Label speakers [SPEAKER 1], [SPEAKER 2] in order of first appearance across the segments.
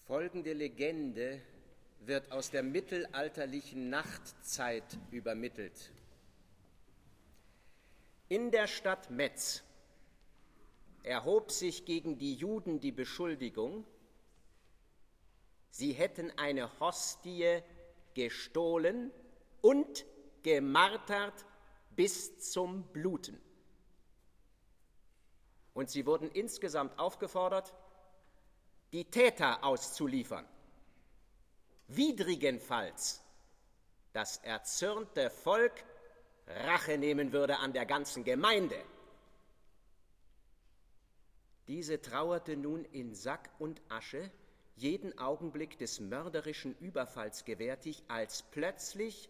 [SPEAKER 1] Folgende Legende wird aus der mittelalterlichen Nachtzeit übermittelt. In der Stadt Metz erhob sich gegen die Juden die Beschuldigung, sie hätten eine Hostie gestohlen und gemartert bis zum Bluten. Und sie wurden insgesamt aufgefordert, die Täter auszuliefern. Widrigenfalls das erzürnte Volk Rache nehmen würde an der ganzen Gemeinde. Diese trauerte nun in Sack und Asche, jeden Augenblick des mörderischen Überfalls gewärtig, als plötzlich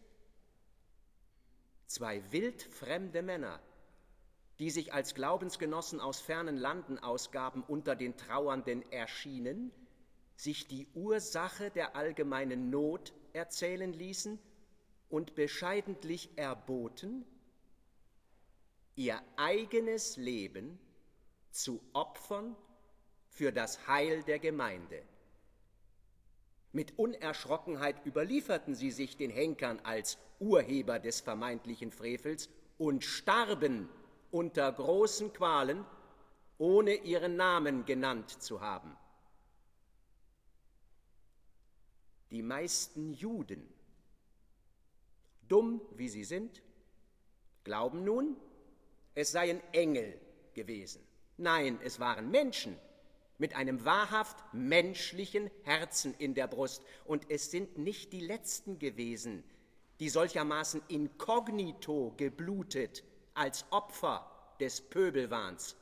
[SPEAKER 1] zwei wildfremde Männer, die sich als Glaubensgenossen aus fernen Landen ausgaben, unter den Trauernden erschienen, sich die Ursache der allgemeinen Not erzählen ließen und bescheidentlich erboten, ihr eigenes Leben zu opfern für das Heil der Gemeinde. Mit Unerschrockenheit überlieferten sie sich den Henkern als Urheber des vermeintlichen Frevels und starben unter großen Qualen, ohne ihren Namen genannt zu haben. Die meisten Juden, dumm wie sie sind, glauben nun, es seien Engel gewesen. Nein, es waren Menschen mit einem wahrhaft menschlichen Herzen in der Brust. Und es sind nicht die Letzten gewesen, die solchermaßen inkognito geblutet als Opfer des Pöbelwahns.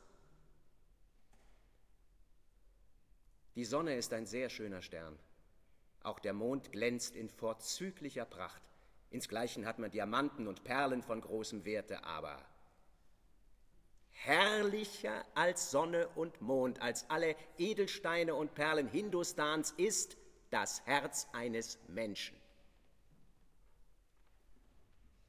[SPEAKER 1] Die Sonne ist ein sehr schöner Stern. Auch der Mond glänzt in vorzüglicher Pracht. Insgleichen hat man Diamanten und Perlen von großem Werte, aber herrlicher als Sonne und Mond, als alle Edelsteine und Perlen Hindustans ist das Herz eines Menschen.